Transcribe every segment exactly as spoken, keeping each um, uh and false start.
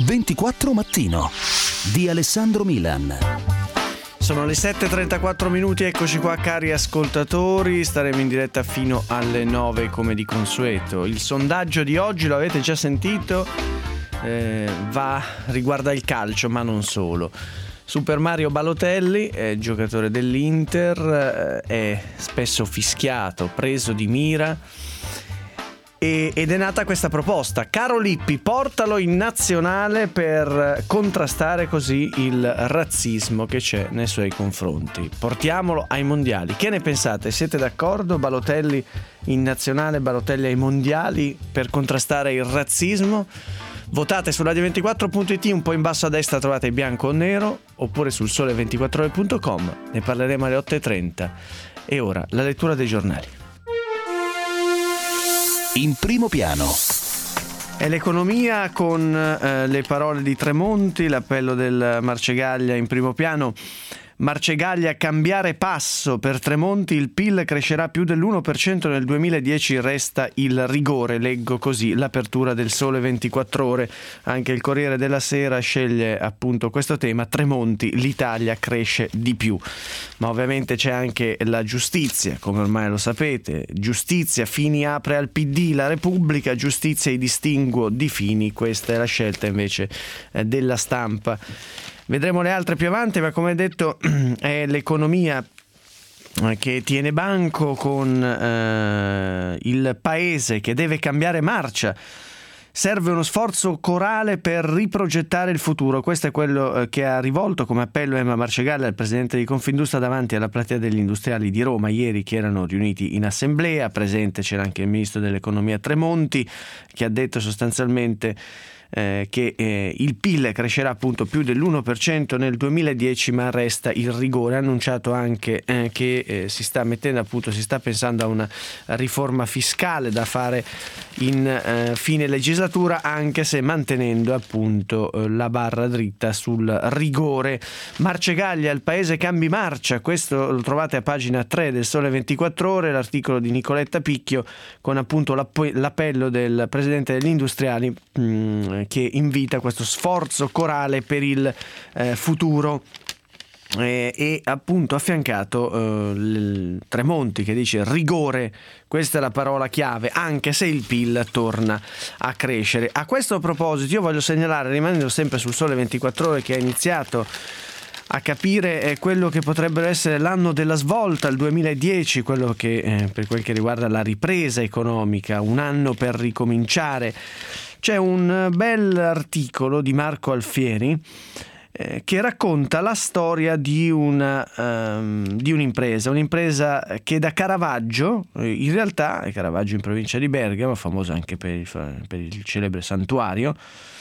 ventiquattro Mattino di Alessandro Milan. Sono le sette e trentaquattro minuti, eccoci qua cari ascoltatori, staremo in diretta fino alle nove come di consueto. Il sondaggio di oggi, lo avete già sentito, eh, va riguarda il calcio, ma non solo. Super Mario Balotelli, eh, giocatore dell'Inter, eh, è spesso fischiato, preso di mira, e, ed è nata questa proposta: caro Lippi, portalo in nazionale per contrastare così il razzismo che c'è nei suoi confronti. Portiamolo ai mondiali. Che ne pensate? Siete d'accordo? Balotelli in nazionale, Balotelli ai mondiali per contrastare il razzismo? Votate su radio ventiquattro punto it, un po' in basso a destra trovate il bianco o nero, oppure sul sole ventiquattro ore punto com. Ne parleremo alle otto e trenta. E ora la lettura dei giornali. In primo piano. È l'economia con eh, le parole di Tremonti, l'appello del Marcegaglia in primo piano. Marcegaglia, cambiare passo. Per Tremonti il P I L crescerà più dell'uno per cento nel duemiladieci, resta il rigore. Leggo così l'apertura del Sole ventiquattro ore. Anche il Corriere della Sera sceglie appunto questo tema: Tremonti, l'Italia cresce di più. Ma ovviamente c'è anche la giustizia, come ormai lo sapete. Giustizia, Fini apre al P D, la Repubblica, giustizia i distinguo di Fini. Questa è la scelta invece eh, della Stampa. Vedremo le altre più avanti, ma come detto è l'economia che tiene banco, con eh, il paese che deve cambiare marcia. Serve uno sforzo corale per riprogettare il futuro. Questo è quello che ha rivolto come appello Emma Marcegaglia, il presidente di Confindustria, davanti alla platea degli industriali di Roma ieri, che erano riuniti in assemblea. Presente c'era anche il ministro dell'economia Tremonti, che ha detto sostanzialmente Eh, che eh, il P I L crescerà appunto più dell'uno per cento nel duemiladieci, ma resta il rigore. Ha annunciato anche eh, che eh, si sta mettendo appunto, si sta pensando a una riforma fiscale da fare in eh, fine legislatura, anche se mantenendo appunto eh, la barra dritta sul rigore. Marcegaglia, il paese cambi marcia, questo lo trovate a pagina tre del Sole ventiquattro ore, l'articolo di Nicoletta Picchio con appunto l'app- l'appello del presidente degli industriali mh, che invita questo sforzo corale per il eh, futuro. E, e appunto affiancato eh, il Tremonti che dice rigore, questa è la parola chiave, anche se il P I L torna a crescere. A questo proposito io voglio segnalare, rimanendo sempre sul Sole ventiquattro ore, che ha iniziato a capire eh, quello che potrebbe essere l'anno della svolta, il duemiladieci, quello che eh, per quel che riguarda la ripresa economica, un anno per ricominciare. C'è un bel articolo di Marco Alfieri eh, che racconta la storia di, una, um, di un'impresa, un'impresa che da Caravaggio, in realtà è Caravaggio in provincia di Bergamo, famoso anche per il, per il celebre santuario,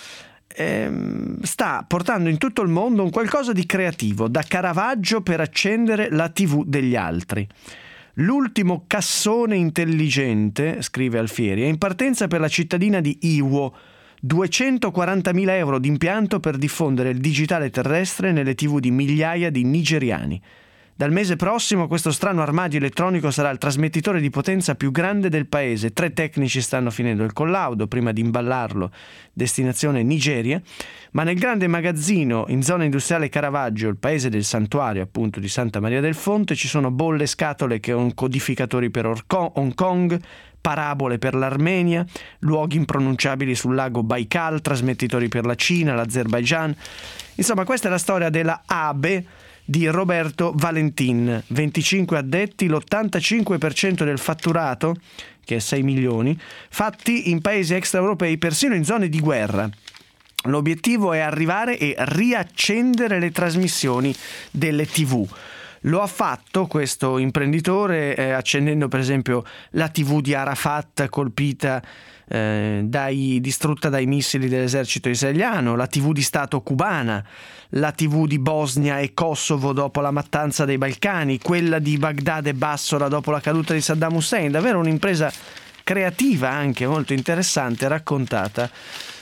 ehm, sta portando in tutto il mondo un qualcosa di creativo, da Caravaggio per accendere la tivù degli altri. L'ultimo cassone intelligente, scrive Alfieri, è in partenza per la cittadina di Iwo, duecentoquarantamila euro di impianto per diffondere il digitale terrestre nelle tivù di migliaia di nigeriani. Dal mese prossimo questo strano armadio elettronico sarà il trasmettitore di potenza più grande del paese. Tre tecnici stanno finendo il collaudo prima di imballarlo, destinazione Nigeria, ma nel grande magazzino in zona industriale Caravaggio, il paese del santuario appunto di Santa Maria del Fonte, ci sono bolle, scatole con codificatori per Hong Kong, parabole per l'Armenia, luoghi impronunciabili sul lago Baikal, trasmettitori per la Cina, l'Azerbaigian. Insomma, questa è la storia della A B E di Roberto Valentin. venticinque addetti, l'ottantacinque per cento del fatturato, che è sei milioni, fatti in paesi extraeuropei, persino in zone di guerra. L'obiettivo è arrivare e riaccendere le trasmissioni delle tivù. Lo ha fatto questo imprenditore eh, accendendo per esempio la tivù di Arafat colpita eh, dai, distrutta dai missili dell'esercito israeliano, la tivù di Stato cubana, la tivù di Bosnia e Kosovo dopo la mattanza dei Balcani, quella di Baghdad e Basora dopo la caduta di Saddam Hussein. Davvero un'impresa creativa, anche molto interessante, raccontata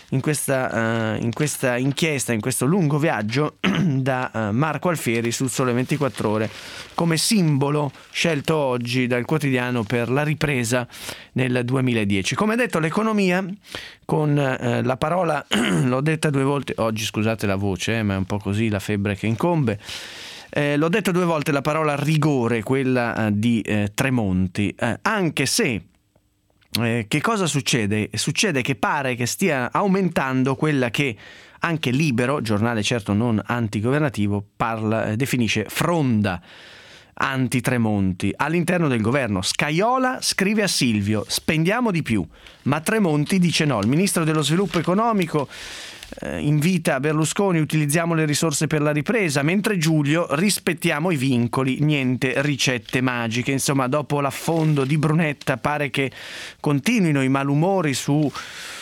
in questa, uh, in questa inchiesta, in questo lungo viaggio da uh, Marco Alfieri sul Sole ventiquattro Ore, come simbolo scelto oggi dal quotidiano per la ripresa nel duemiladieci. Come detto, l'economia, con uh, la parola, l'ho detta due volte, oggi scusate la voce, eh, ma è un po' così la febbre che incombe. Eh, l'ho detto due volte la parola rigore, quella eh, di eh, Tremonti, eh, anche se eh, che cosa succede? Succede che pare che stia aumentando quella che anche Libero, giornale certo non antigovernativo, parla, eh, definisce fronda anti-Tremonti all'interno del governo. Scajola scrive a Silvio: spendiamo di più, ma Tremonti dice no. Il ministro dello sviluppo economico eh, invita Berlusconi: utilizziamo le risorse per la ripresa, mentre Giulio: rispettiamo i vincoli, niente ricette magiche. Insomma, dopo l'affondo di Brunetta pare che continuino i malumori su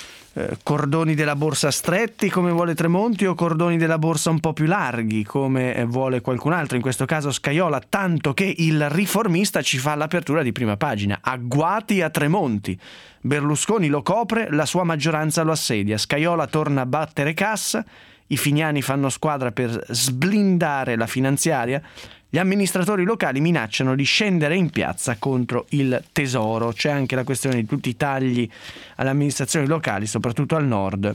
cordoni della borsa stretti come vuole Tremonti o cordoni della borsa un po' più larghi come vuole qualcun altro, in questo caso Scajola, tanto che il Riformista ci fa l'apertura di prima pagina: agguati a Tremonti, Berlusconi lo copre, la sua maggioranza lo assedia, Scajola torna a battere cassa, i finiani fanno squadra per sblindare la finanziaria, gli amministratori locali minacciano di scendere in piazza contro il tesoro. C'è anche la questione di tutti i tagli alle amministrazioni locali, soprattutto al nord,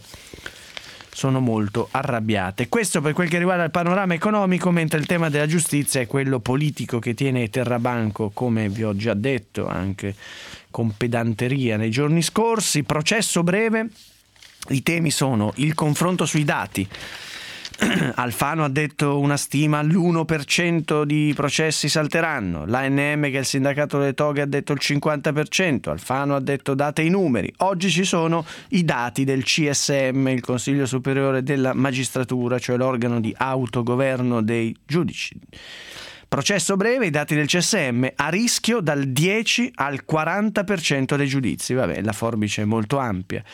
sono molto arrabbiate. Questo per quel che riguarda il panorama economico, mentre il tema della giustizia è quello politico che tiene Terrabanco, come vi ho già detto anche con pedanteria nei giorni scorsi. Processo breve, i temi sono il confronto sui dati. Alfano ha detto una stima: l'uno per cento di processi salteranno. L'A N M, che è il sindacato delle toghe, ha detto il cinquanta per cento. Alfano ha detto date i numeri. Oggi ci sono i dati del C S M, il Consiglio Superiore della Magistratura, cioè l'organo di autogoverno dei giudici. Processo breve, i dati del C S M: a rischio dal dieci al quaranta per cento dei giudizi. Vabbè, la forbice è molto ampia.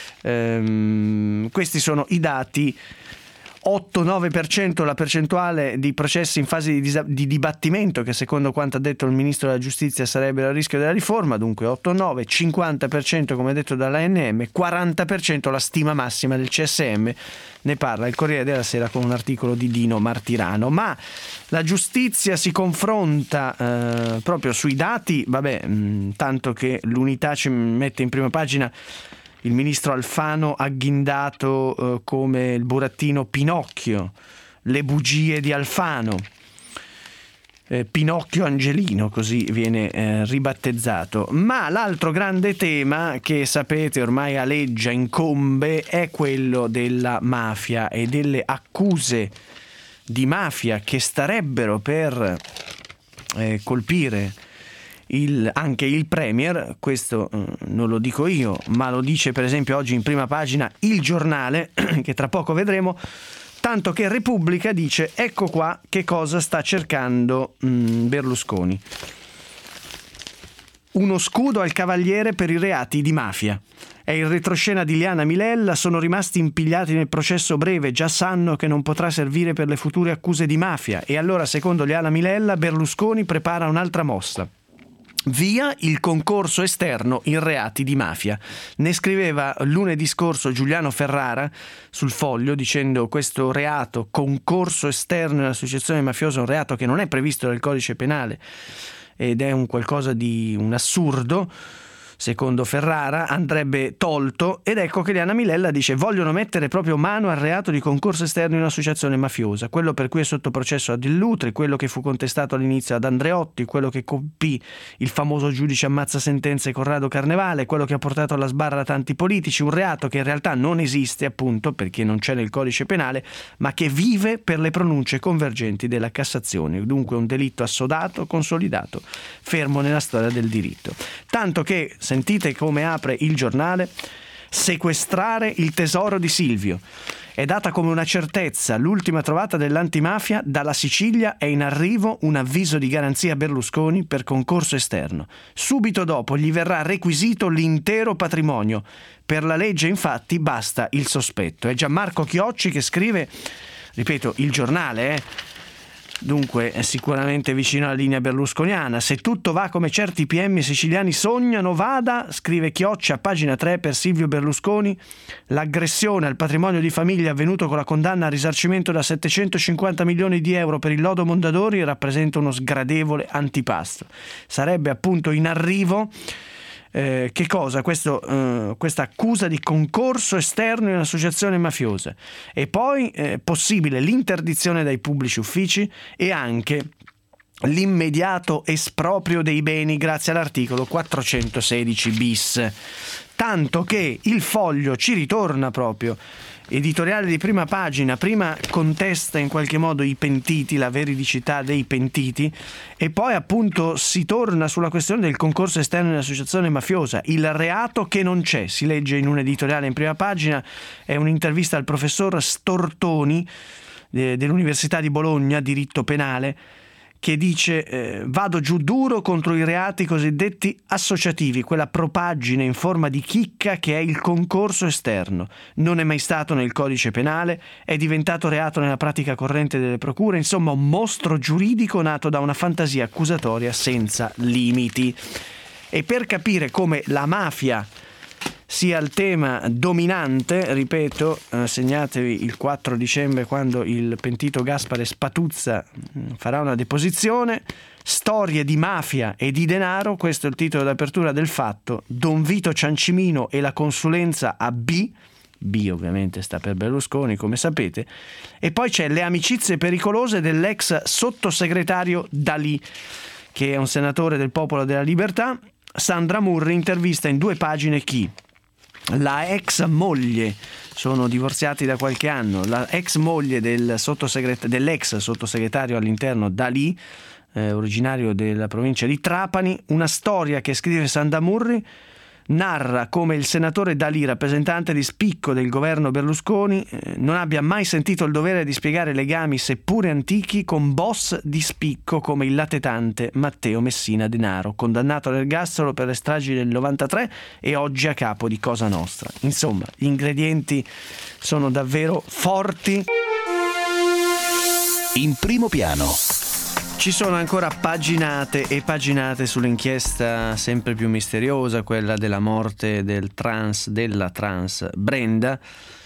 Ehm, questi sono i dati. otto nove per cento la percentuale di processi in fase di, dis- di dibattimento, che secondo quanto ha detto il ministro della giustizia sarebbero a rischio della riforma, dunque otto nove, cinquanta per cento come detto dall'A N M, quaranta per cento la stima massima del C S M. Ne parla il Corriere della Sera con un articolo di Dino Martirano. Ma la giustizia si confronta eh, proprio sui dati, vabbè, mh, tanto che l'Unità ci mette in prima pagina il ministro Alfano agghindato eh, come il burattino Pinocchio, le bugie di Alfano, eh, Pinocchio Angelino, così viene eh, ribattezzato. Ma l'altro grande tema che sapete ormai aleggia, incombe, è quello della mafia e delle accuse di mafia che starebbero per eh, colpire Il, anche il Premier. Questo eh, non lo dico io, ma lo dice per esempio oggi in prima pagina Il Giornale, che tra poco vedremo, tanto che Repubblica dice: ecco qua che cosa sta cercando mh, Berlusconi. Uno scudo al cavaliere per i reati di mafia. È il retroscena di Liana Milella, sono rimasti impigliati nel processo breve, già sanno che non potrà servire per le future accuse di mafia, e allora secondo Liana Milella Berlusconi prepara un'altra mossa: via il concorso esterno in reati di mafia. Ne scriveva lunedì scorso Giuliano Ferrara sul Foglio, dicendo: questo reato, concorso esterno in associazione mafiosa, è un reato che non è previsto dal codice penale ed è un qualcosa di un assurdo. Secondo Ferrara andrebbe tolto, ed ecco che Liana Milella dice: vogliono mettere proprio mano al reato di concorso esterno in associazione mafiosa, quello per cui è sotto processo a Dell'Utri, quello che fu contestato all'inizio ad Andreotti, quello che colpì il famoso giudice ammazza sentenze Corrado Carnevale, quello che ha portato alla sbarra tanti politici, un reato che in realtà non esiste, appunto perché non c'è nel codice penale, ma che vive per le pronunce convergenti della Cassazione, dunque un delitto assodato, consolidato, fermo nella storia del diritto. Tanto che sentite come apre Il Giornale: sequestrare il tesoro di Silvio. È data come una certezza l'ultima trovata dell'antimafia. Dalla Sicilia è in arrivo un avviso di garanzia a Berlusconi per concorso esterno. Subito dopo gli verrà requisito l'intero patrimonio. Per la legge, infatti, basta il sospetto. È Gianmarco Chiocci che scrive, ripeto, Il Giornale, eh? Dunque è sicuramente vicino alla linea berlusconiana. Se tutto va come certi P M siciliani sognano, vada, scrive Chioccia, pagina tre per Silvio Berlusconi, l'aggressione al patrimonio di famiglia avvenuto con la condanna a risarcimento da settecentocinquanta milioni di euro per il lodo Mondadori rappresenta uno sgradevole antipasto. Sarebbe appunto in arrivo Eh, che cosa? Questo, eh, questa accusa di concorso esterno in un'associazione mafiosa, e poi eh, possibile l'interdizione dai pubblici uffici e anche l'immediato esproprio dei beni grazie all'articolo quattrocentosedici bis, tanto che il Foglio ci ritorna proprio, editoriale di prima pagina, prima contesta in qualche modo i pentiti, la veridicità dei pentiti, e poi appunto si torna sulla questione del concorso esterno in associazione mafiosa, il reato che non c'è. Si legge in un editoriale in prima pagina, è un'intervista al professor Stortoni eh, dell'Università di Bologna, diritto penale, che dice eh, vado giù duro contro i reati cosiddetti associativi, quella propaggine in forma di chicca che è il concorso esterno. Non è mai stato nel codice penale, è diventato reato nella pratica corrente delle procure, insomma un mostro giuridico nato da una fantasia accusatoria senza limiti. E per capire come la mafia sia il tema dominante, ripeto, eh, segnatevi il quattro dicembre quando il pentito Gaspare Spatuzza mh, farà una deposizione, storie di mafia e di denaro, questo è il titolo d'apertura del Fatto, Don Vito Ciancimino e la consulenza a B, B ovviamente sta per Berlusconi come sapete, e poi c'è le amicizie pericolose dell'ex sottosegretario D'Alì, che è un senatore del Popolo della Libertà. Sandra Murri intervista in due pagine chi? La ex moglie, sono divorziati da qualche anno, la ex moglie del sottosegret- dell'ex sottosegretario all'interno D'Alì, eh, originario della provincia di Trapani. Una storia che, scrive Sandra Murri, narra come il senatore D'Alì, rappresentante di spicco del governo Berlusconi, eh, non abbia mai sentito il dovere di spiegare legami seppure antichi con boss di spicco come il latitante Matteo Messina Denaro, condannato all'ergastolo per le stragi del novantatré e oggi a capo di Cosa Nostra. Insomma, gli ingredienti sono davvero forti. In primo piano. Ci sono ancora paginate e paginate sull'inchiesta sempre più misteriosa, quella della morte del trans, della trans Brenda,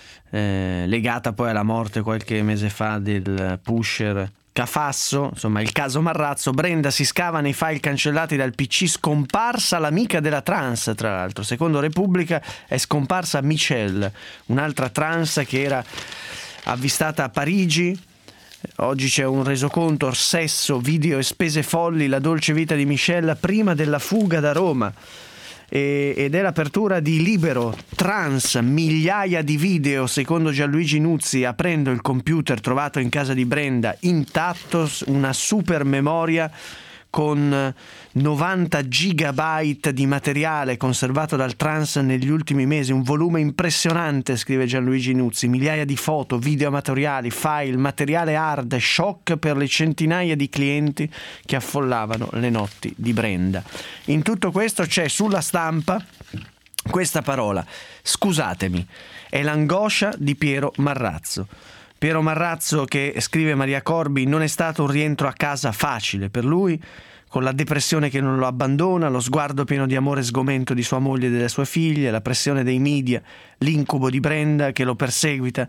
eh, legata poi alla morte qualche mese fa del pusher Cafasso. Insomma, il caso Marrazzo. Brenda si scava nei file cancellati dal P C, scomparsa l'amica della trans, tra l'altro. Secondo Repubblica è scomparsa Michelle, un'altra trans che era avvistata a Parigi. Oggi c'è un resoconto, sesso, video e spese folli, la dolce vita di Michelle prima della fuga da Roma. E, ed è l'apertura di Libero, trans, migliaia di video, secondo Gianluigi Nuzzi, aprendo il computer trovato in casa di Brenda intatto, una super memoria con novanta gigabyte di materiale conservato dal trans negli ultimi mesi, un volume impressionante, scrive Gianluigi Nuzzi, migliaia di foto, video amatoriali, file, materiale hard, shock per le centinaia di clienti che affollavano le notti di Brenda. In tutto questo c'è sulla stampa questa parola, scusatemi, è l'angoscia di Piero Marrazzo. Piero Marrazzo, che, scrive Maria Corbi, non è stato un rientro a casa facile per lui, con la depressione che non lo abbandona, lo sguardo pieno di amore e sgomento di sua moglie e delle sue figlie, la pressione dei media, l'incubo di Brenda che lo perseguita,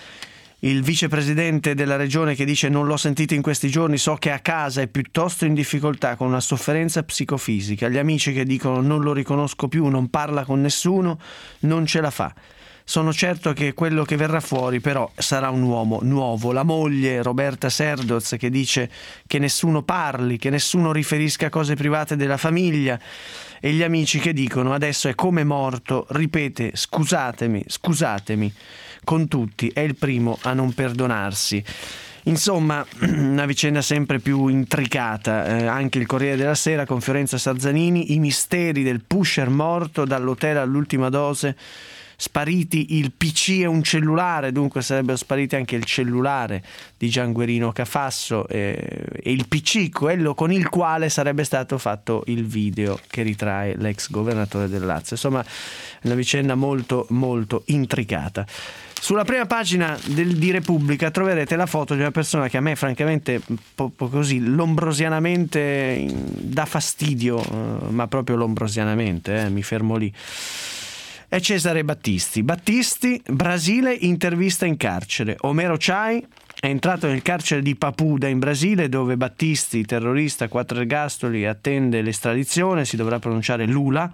il vicepresidente della regione che dice non l'ho sentito in questi giorni, so che a casa è piuttosto in difficoltà con una sofferenza psicofisica, gli amici che dicono non lo riconosco più, non parla con nessuno, non ce la fa. Sono certo che quello che verrà fuori però sarà un uomo nuovo. La moglie Roberta Serdoz che dice che nessuno parli, che nessuno riferisca cose private della famiglia, e gli amici che dicono adesso è come morto, ripete scusatemi, scusatemi con tutti, è il primo a non perdonarsi. Insomma, una vicenda sempre più intricata. Eh, anche il Corriere della Sera con Fiorenza Sarzanini, i misteri del pusher morto dall'hotel all'ultima dose. spariti il P C e un cellulare, dunque sarebbero spariti anche il cellulare di Gian Guerino Cafasso e, e il P C, quello con il quale sarebbe stato fatto il video che ritrae l'ex governatore del Lazio. Insomma, una vicenda molto molto intricata. Sulla prima pagina del, di Repubblica troverete la foto di una persona che a me francamente un po', po' così lombrosianamente dà fastidio, eh, ma proprio lombrosianamente, eh, mi fermo lì. È Cesare Battisti. Battisti, Brasile, intervista in carcere. Omero Chai è entrato nel carcere di Papuda in Brasile, dove Battisti, terrorista, quattro ergastoli, attende l'estradizione, si dovrà pronunciare Lula.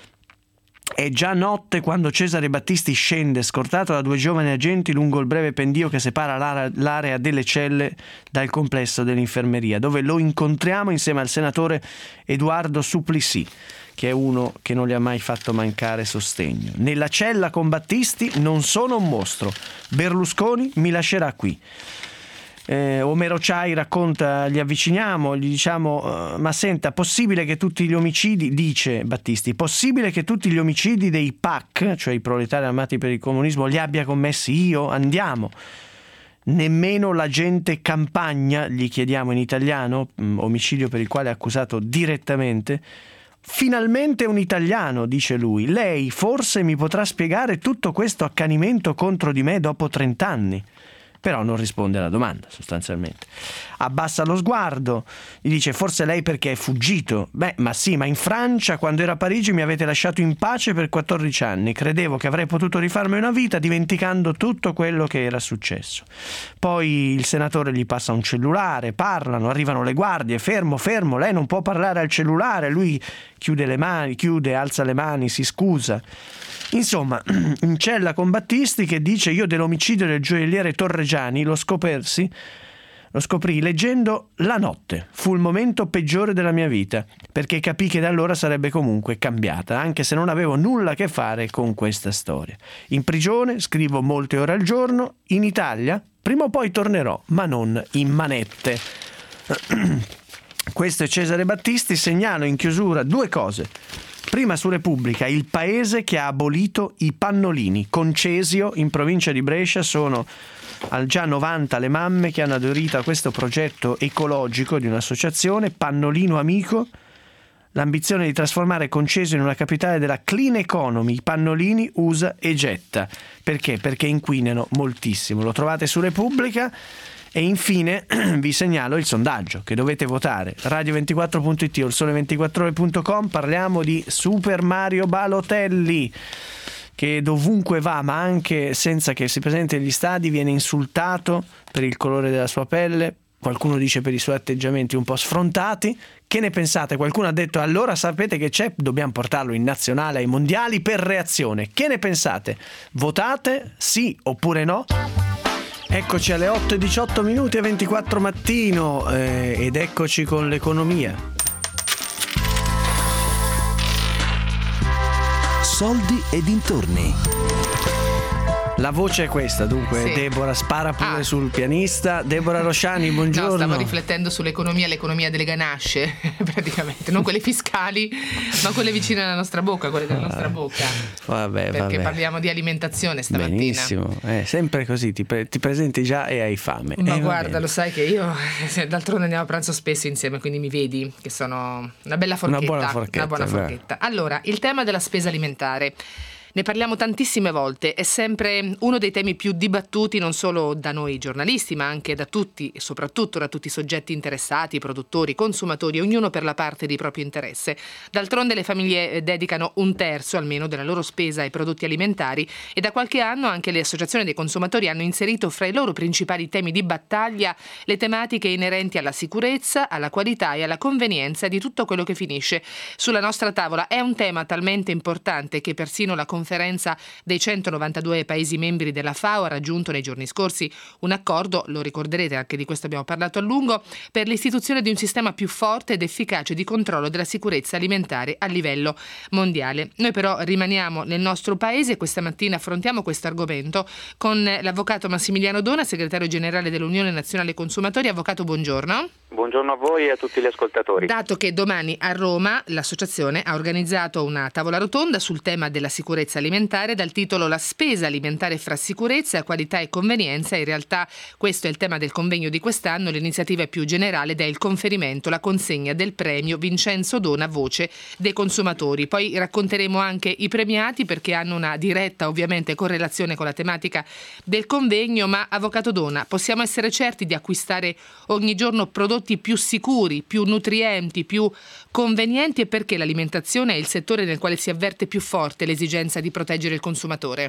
È già notte quando Cesare Battisti scende scortato da due giovani agenti lungo il breve pendio che separa l'area delle celle dal complesso dell'infermeria, dove lo incontriamo insieme al senatore Edoardo Suplicy, che è uno che non gli ha mai fatto mancare sostegno. Nella cella con Battisti non sono un mostro. Berlusconi mi lascerà qui. Eh, Omero Chai racconta, gli avviciniamo, gli diciamo uh, ma senta, possibile che tutti gli omicidi, dice Battisti, possibile che tutti gli omicidi dei P A C, cioè i proletari armati per il comunismo, li abbia commessi io? Andiamo. Nemmeno l'agente Campagna, gli chiediamo in italiano, um, omicidio per il quale è accusato direttamente. Finalmente un italiano, dice lui. Lei forse mi potrà spiegare tutto questo accanimento contro di me dopo trent'anni? Però non risponde alla domanda, sostanzialmente. Abbassa lo sguardo, gli dice forse lei perché è fuggito. Beh, ma sì, ma in Francia, quando ero a Parigi, mi avete lasciato in pace per quattordici anni. Credevo che avrei potuto rifarmi una vita dimenticando tutto quello che era successo. Poi il senatore gli passa un cellulare, parlano, arrivano le guardie, fermo, fermo, lei non può parlare al cellulare. Lui chiude le mani, chiude, alza le mani, si scusa. Insomma, in cella con Battisti che dice io dell'omicidio del gioielliere Torregiani lo scopersi, lo scoprì leggendo La notte. Fu il momento peggiore della mia vita, perché capì che da allora sarebbe comunque cambiata, anche se non avevo nulla a che fare con questa storia. In prigione, scrivo molte ore al giorno, in Italia, prima o poi tornerò, ma non in manette. Questo è Cesare Battisti. Segnalo in chiusura due cose. Prima su Repubblica, il paese che ha abolito i pannolini. Concesio, in provincia di Brescia, sono al già novanta le mamme che hanno aderito a questo progetto ecologico di un'associazione, Pannolino Amico. L'ambizione di trasformare Concesio in una capitale della clean economy. I pannolini usa e getta. Perché? Perché inquinano moltissimo. Lo trovate su Repubblica. E infine vi segnalo il sondaggio che dovete votare. radio ventiquattro punto it o il sole ventiquattro ore punto com. Parliamo di Super Mario Balotelli, che dovunque va, ma anche senza che si presenti agli stadi, viene insultato per il colore della sua pelle. Qualcuno dice per i suoi atteggiamenti un po' sfrontati. Che ne pensate? Qualcuno ha detto allora sapete che c'è, dobbiamo portarlo in nazionale ai mondiali per reazione. Che ne pensate? Votate sì oppure no? Eccoci alle otto e diciotto minuti e ventiquattro mattino eh, ed eccoci con l'economia. Soldi e dintorni. La voce è questa, dunque, sì. Deborah spara pure ah. sul pianista. Deborah Rosciani, buongiorno. No, stavo riflettendo sull'economia, l'economia delle ganasce, praticamente, non quelle fiscali, ma quelle vicine alla nostra bocca, quelle della nostra bocca. Vabbè, perché vabbè. Parliamo di alimentazione stamattina. Benissimo, eh, sempre così, ti, pre- ti presenti già e hai fame. Ma eh, guarda, lo sai che io, d'altronde andiamo a pranzo spesso insieme, quindi mi vedi che sono una bella forchetta. Una buona forchetta. Una buona forchetta. Allora, il tema della spesa alimentare. Ne parliamo tantissime volte, è sempre uno dei temi più dibattuti non solo da noi giornalisti, ma anche da tutti e soprattutto da tutti i soggetti interessati, produttori, consumatori, ognuno per la parte di proprio interesse. D'altronde le famiglie dedicano un terzo almeno della loro spesa ai prodotti alimentari e da qualche anno anche le associazioni dei consumatori hanno inserito fra i loro principali temi di battaglia le tematiche inerenti alla sicurezza, alla qualità e alla convenienza di tutto quello che finisce sulla nostra tavola. È un tema talmente importante che persino la conferenza dei centonovantadue Paesi membri della FAO ha raggiunto nei giorni scorsi un accordo, lo ricorderete, anche di questo abbiamo parlato a lungo, per l'istituzione di un sistema più forte ed efficace di controllo della sicurezza alimentare a livello mondiale. Noi però rimaniamo nel nostro paese e questa mattina affrontiamo questo argomento con l'avvocato Massimiliano Dona, segretario generale dell'Unione Nazionale Consumatori. Avvocato, buongiorno. Buongiorno a voi e a tutti gli ascoltatori. Dato che domani a Roma l'associazione ha organizzato una tavola rotonda sul tema della sicurezza sicurezza alimentare, dal titolo La spesa alimentare fra sicurezza, qualità e convenienza. In realtà questo è il tema del convegno di quest'anno, l'iniziativa è più generale ed è il conferimento, la consegna del premio Vincenzo Dona, voce dei consumatori. Poi racconteremo anche i premiati, perché hanno una diretta ovviamente correlazione con la tematica del convegno. Ma Avvocato Dona, possiamo essere certi di acquistare ogni giorno prodotti più sicuri, più nutrienti, più convenienti, e perché l'alimentazione è il settore nel quale si avverte più forte l'esigenza di proteggere il consumatore?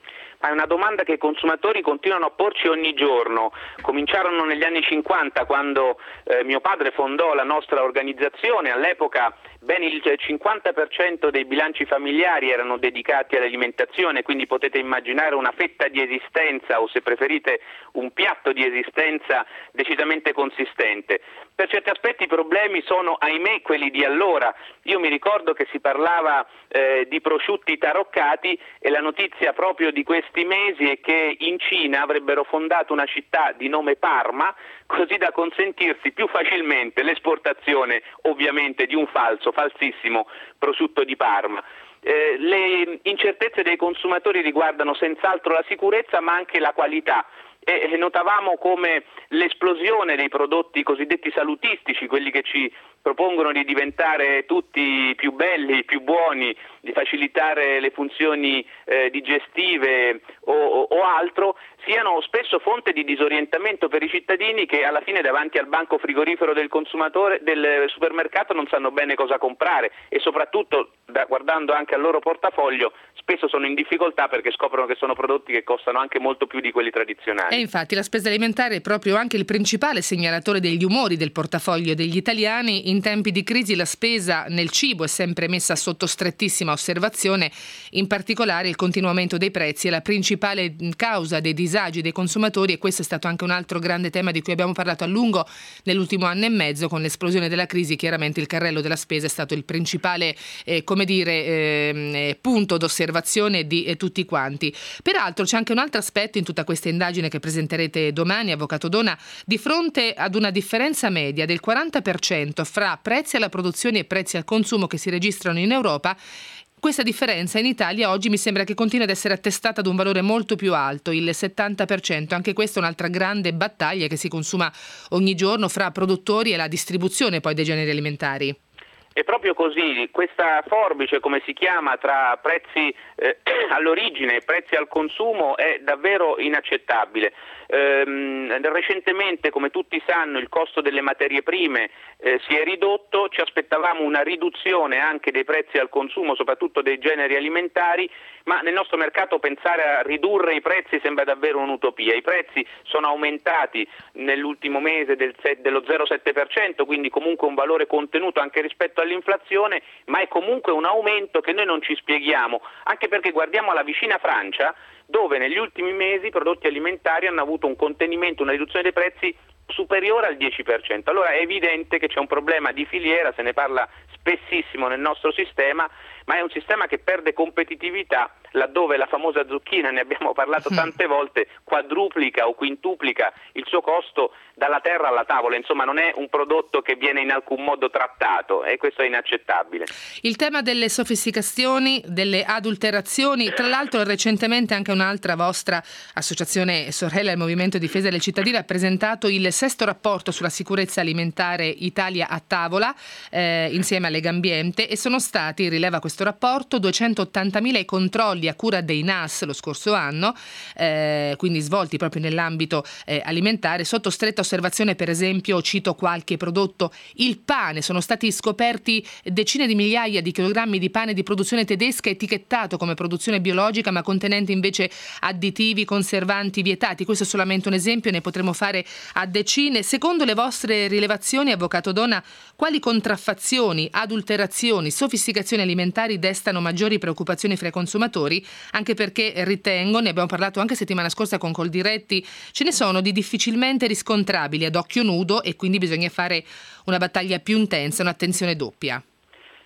È una domanda che i consumatori continuano a porci ogni giorno. Cominciarono negli anni cinquanta, quando eh, mio padre fondò la nostra organizzazione. All'epoca ben il cinquanta per cento dei bilanci familiari erano dedicati all'alimentazione, quindi potete immaginare una fetta di esistenza, o se preferite un piatto di esistenza decisamente consistente. Per certi aspetti i problemi sono, ahimè, quelli di allora. Io mi ricordo che si parlava eh, di prosciutti taroccati, e la notizia proprio di questi mesi è che in Cina avrebbero fondato una città di nome Parma, così da consentirsi più facilmente l'esportazione, ovviamente, di un falso, falsissimo prosciutto di Parma. Eh, le incertezze dei consumatori riguardano senz'altro la sicurezza, ma anche la qualità. E notavamo come l'esplosione dei prodotti cosiddetti salutistici, quelli che ci propongono di diventare tutti più belli, più buoni, di facilitare le funzioni eh, digestive o, o, o altro, siano spesso fonte di disorientamento per i cittadini, che alla fine davanti al banco frigorifero del consumatore del supermercato non sanno bene cosa comprare, e soprattutto, da, guardando anche al loro portafoglio, spesso sono in difficoltà perché scoprono che sono prodotti che costano anche molto più di quelli tradizionali. E infatti la spesa alimentare è proprio anche il principale segnalatore degli umori del portafoglio degli italiani. In tempi di crisi la spesa nel cibo è sempre messa sotto strettissima osservazione, in particolare il continuo aumento dei prezzi è la principale causa dei disagi dei consumatori, e questo è stato anche un altro grande tema di cui abbiamo parlato a lungo nell'ultimo anno e mezzo. Con l'esplosione della crisi chiaramente il carrello della spesa è stato il principale eh, come dire eh, punto d'osservazione di eh, tutti quanti. Peraltro c'è anche un altro aspetto in tutta questa indagine che presenterete domani, Avvocato Dona. Di fronte ad una differenza media del quaranta per cento fra prezzi alla produzione e prezzi al consumo che si registrano in Europa, questa differenza in Italia oggi mi sembra che continui ad essere attestata ad un valore molto più alto, il settanta per cento. Anche questa è un'altra grande battaglia che si consuma ogni giorno fra produttori e la distribuzione poi dei generi alimentari. È proprio così, questa forbice, come si chiama, tra prezzi eh, all'origine e prezzi al consumo è davvero inaccettabile. Ehm, recentemente, come tutti sanno, il costo delle materie prime eh, si è ridotto, ci aspettavamo una riduzione anche dei prezzi al consumo, soprattutto dei generi alimentari, ma nel nostro mercato pensare a ridurre i prezzi sembra davvero un'utopia. I prezzi sono aumentati nell'ultimo mese del, dello zero virgola sette per cento, quindi comunque un valore contenuto anche rispetto all'inflazione, ma è comunque un aumento che noi non ci spieghiamo, anche perché guardiamo alla vicina Francia, dove negli ultimi mesi i prodotti alimentari hanno avuto un contenimento, una riduzione dei prezzi superiore al dieci per cento. Allora è evidente che c'è un problema di filiera, se ne parla spessissimo nel nostro sistema, ma è un sistema che perde competitività laddove la famosa zucchina, ne abbiamo parlato tante volte, quadruplica o quintuplica il suo costo dalla terra alla tavola. Insomma, non è un prodotto che viene in alcun modo trattato, e questo è inaccettabile. Il tema delle sofisticazioni, delle adulterazioni, tra l'altro recentemente anche un'altra vostra associazione sorella, il Movimento Difesa del Cittadino, ha presentato il sesto rapporto sulla sicurezza alimentare Italia a tavola eh, insieme a Legambiente, e sono stati, rileva questo rapporto, duecentottantamila i controlli a cura dei N A S lo scorso anno, eh, quindi svolti proprio nell'ambito eh, alimentare. Sotto stretta osservazione, per esempio, cito qualche prodotto, il pane. Sono stati scoperti decine di migliaia di chilogrammi di pane di produzione tedesca etichettato come produzione biologica, ma contenente invece additivi, conservanti vietati. Questo è solamente un esempio, ne potremo fare a decine. Secondo le vostre rilevazioni, Avvocato Dona, quali contraffazioni, adulterazioni, sofisticazioni alimentari destano maggiori preoccupazioni fra i consumatori? Anche perché ritengo, ne abbiamo parlato anche settimana scorsa con Coldiretti, ce ne sono di difficilmente riscontrabili ad occhio nudo, e quindi bisogna fare una battaglia più intensa, un'attenzione doppia.